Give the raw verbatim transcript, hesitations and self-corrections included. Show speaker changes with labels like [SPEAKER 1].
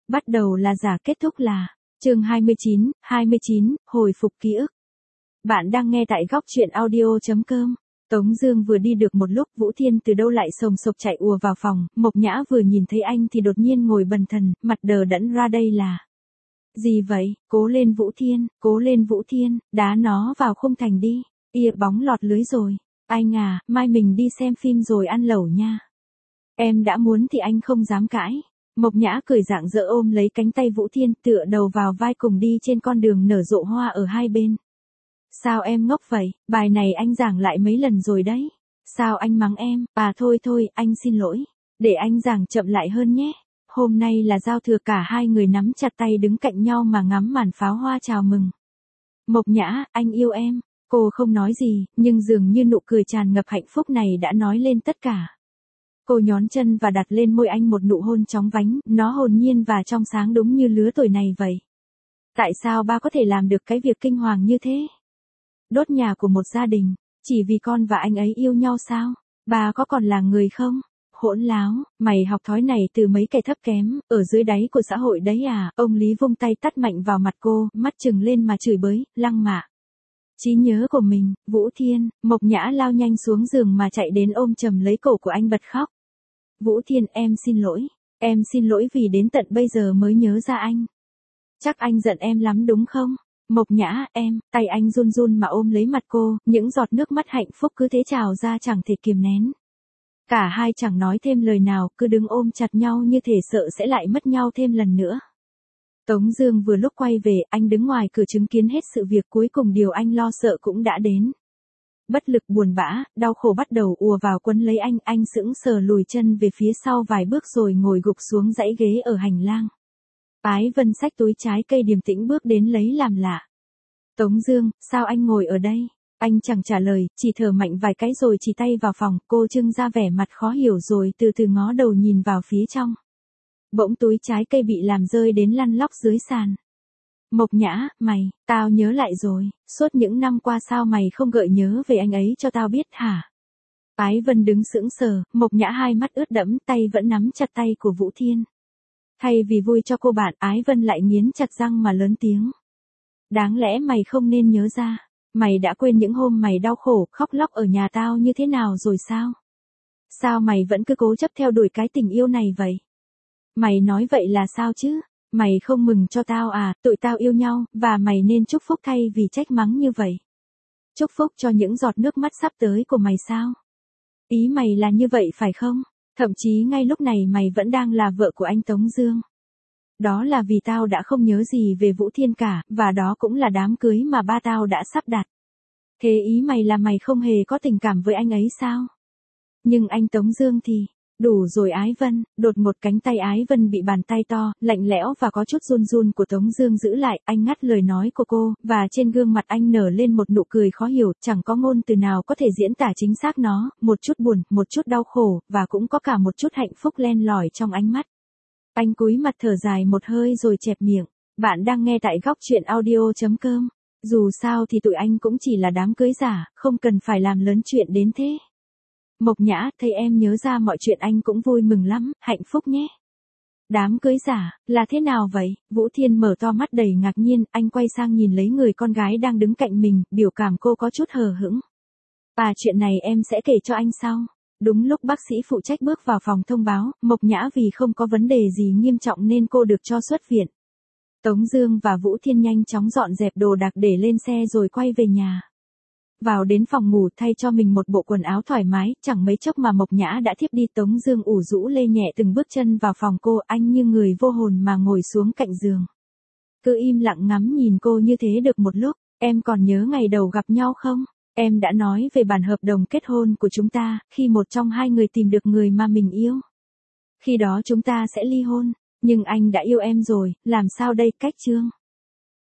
[SPEAKER 1] Bắt đầu là giả, kết thúc là. Chương hai mươi chín, hai mươi chín, hồi phục ký ức. Bạn đang nghe tại góc truyện audio chấm com. Tống Dương vừa đi được một lúc, Vũ Thiên từ đâu lại sồng sộc chạy ùa vào phòng. Mộc Nhã vừa nhìn thấy anh thì đột nhiên ngồi bần thần, mặt đờ đẫn ra. Đây là gì vậy? Cố lên Vũ Thiên, cố lên Vũ Thiên, đá nó vào khung thành đi. Ia bóng lọt lưới rồi. Anh à, mai mình đi xem phim rồi ăn lẩu nha. Em đã muốn thì anh không dám cãi. Mộc Nhã cười rạng rỡ ôm lấy cánh tay Vũ Thiên, tựa đầu vào vai cùng đi trên con đường nở rộ hoa ở hai bên. Sao em ngốc vậy, bài này anh giảng lại mấy lần rồi đấy. Sao anh mắng em? À thôi thôi, anh xin lỗi. Để anh giảng chậm lại hơn nhé. Hôm nay là giao thừa, cả hai người nắm chặt tay đứng cạnh nhau mà ngắm màn pháo hoa chào mừng. Mộc Nhã, anh yêu em. Cô không nói gì, nhưng dường như nụ cười tràn ngập hạnh phúc này đã nói lên tất cả. Cô nhón chân và đặt lên môi anh một nụ hôn chóng vánh, nó hồn nhiên và trong sáng đúng như lứa tuổi này vậy. Tại sao ba có thể làm được cái việc kinh hoàng như thế? Đốt nhà của một gia đình, chỉ vì con và anh ấy yêu nhau sao? Ba có còn là người không? Hỗn láo, mày học thói này từ mấy kẻ thấp kém, ở dưới đáy của xã hội đấy à? Ông Lý vung tay tát mạnh vào mặt cô, mắt trừng lên mà chửi bới, lăng mạ. Trí nhớ của mình, Vũ Thiên. Mộc Nhã lao nhanh xuống giường mà chạy đến ôm chầm lấy cổ của anh bật khóc. Vũ Thiên, em xin lỗi. Em xin lỗi vì đến tận bây giờ mới nhớ ra anh. Chắc anh giận em lắm đúng không? Mộc Nhã, em, tay anh run run mà ôm lấy mặt cô, những giọt nước mắt hạnh phúc cứ thế trào ra chẳng thể kiềm nén. Cả hai chẳng nói thêm lời nào, cứ đứng ôm chặt nhau như thể sợ sẽ lại mất nhau thêm lần nữa. Tống Dương vừa lúc quay về, anh đứng ngoài cửa chứng kiến hết sự việc, cuối cùng điều anh lo sợ cũng đã đến. Bất lực, buồn bã, đau khổ bắt đầu ùa vào quấn lấy anh, anh sững sờ lùi chân về phía sau vài bước rồi ngồi gục xuống dãy ghế ở hành lang. Ái Vân xách túi trái cây điềm tĩnh bước đến lấy làm lạ. Tống Dương, sao anh ngồi ở đây? Anh chẳng trả lời, chỉ thở mạnh vài cái rồi chỉ tay vào phòng. Cô trưng ra vẻ mặt khó hiểu rồi từ từ ngó đầu nhìn vào phía trong. Bỗng túi trái cây bị làm rơi đến lăn lóc dưới sàn. Mộc Nhã, mày, tao nhớ lại rồi, suốt những năm qua sao mày không gợi nhớ về anh ấy cho tao biết hả? Ái Vân đứng sững sờ, Mộc Nhã hai mắt ướt đẫm, tay vẫn nắm chặt tay của Vũ Thiên. Thay vì vui cho cô bạn, Ái Vân lại nghiến chặt răng mà lớn tiếng. Đáng lẽ mày không nên nhớ ra, mày đã quên những hôm mày đau khổ, khóc lóc ở nhà tao như thế nào rồi sao? Sao mày vẫn cứ cố chấp theo đuổi cái tình yêu này vậy? Mày nói vậy là sao chứ? Mày không mừng cho tao à? Tụi tao yêu nhau, và mày nên chúc phúc thay vì trách mắng như vậy. Chúc phúc cho những giọt nước mắt sắp tới của mày sao? Ý mày là như vậy phải không? Thậm chí ngay lúc này mày vẫn đang là vợ của anh Tống Dương. Đó là vì tao đã không nhớ gì về Vũ Thiên cả, và đó cũng là đám cưới mà ba tao đã sắp đặt. Thế ý mày là mày không hề có tình cảm với anh ấy sao? Nhưng anh Tống Dương thì... Đủ rồi Ái Vân. Đột một cánh tay Ái Vân bị bàn tay to, lạnh lẽo và có chút run run của Tống Dương giữ lại. Anh ngắt lời nói của cô, và trên gương mặt anh nở lên một nụ cười khó hiểu, chẳng có ngôn từ nào có thể diễn tả chính xác nó, một chút buồn, một chút đau khổ, và cũng có cả một chút hạnh phúc len lỏi trong ánh mắt. Anh cúi mặt thở dài một hơi rồi chẹp miệng. Bạn đang nghe tại góc truyện audio chấm com. Dù sao thì tụi anh cũng chỉ là đám cưới giả, không cần phải làm lớn chuyện đến thế. Mộc Nhã, thấy em nhớ ra mọi chuyện anh cũng vui mừng lắm, hạnh phúc nhé. Đám cưới giả, là thế nào vậy? Vũ Thiên mở to mắt đầy ngạc nhiên, anh quay sang nhìn lấy người con gái đang đứng cạnh mình, biểu cảm cô có chút hờ hững. À, chuyện này em sẽ kể cho anh sau. Đúng lúc bác sĩ phụ trách bước vào phòng thông báo, Mộc Nhã vì không có vấn đề gì nghiêm trọng nên cô được cho xuất viện. Tống Dương và Vũ Thiên nhanh chóng dọn dẹp đồ đạc để lên xe rồi quay về nhà. Vào đến phòng ngủ thay cho mình một bộ quần áo thoải mái, chẳng mấy chốc mà Mộc Nhã đã thiếp đi. Tống Dương ủ rũ lê nhẹ từng bước chân vào phòng cô, anh như người vô hồn mà ngồi xuống cạnh giường. Cứ im lặng ngắm nhìn cô như thế được một lúc. Em còn nhớ ngày đầu gặp nhau không? Em đã nói về bản hợp đồng kết hôn của chúng ta, khi một trong hai người tìm được người mà mình yêu. Khi đó chúng ta sẽ ly hôn, nhưng anh đã yêu em rồi, làm sao đây? Cách chương.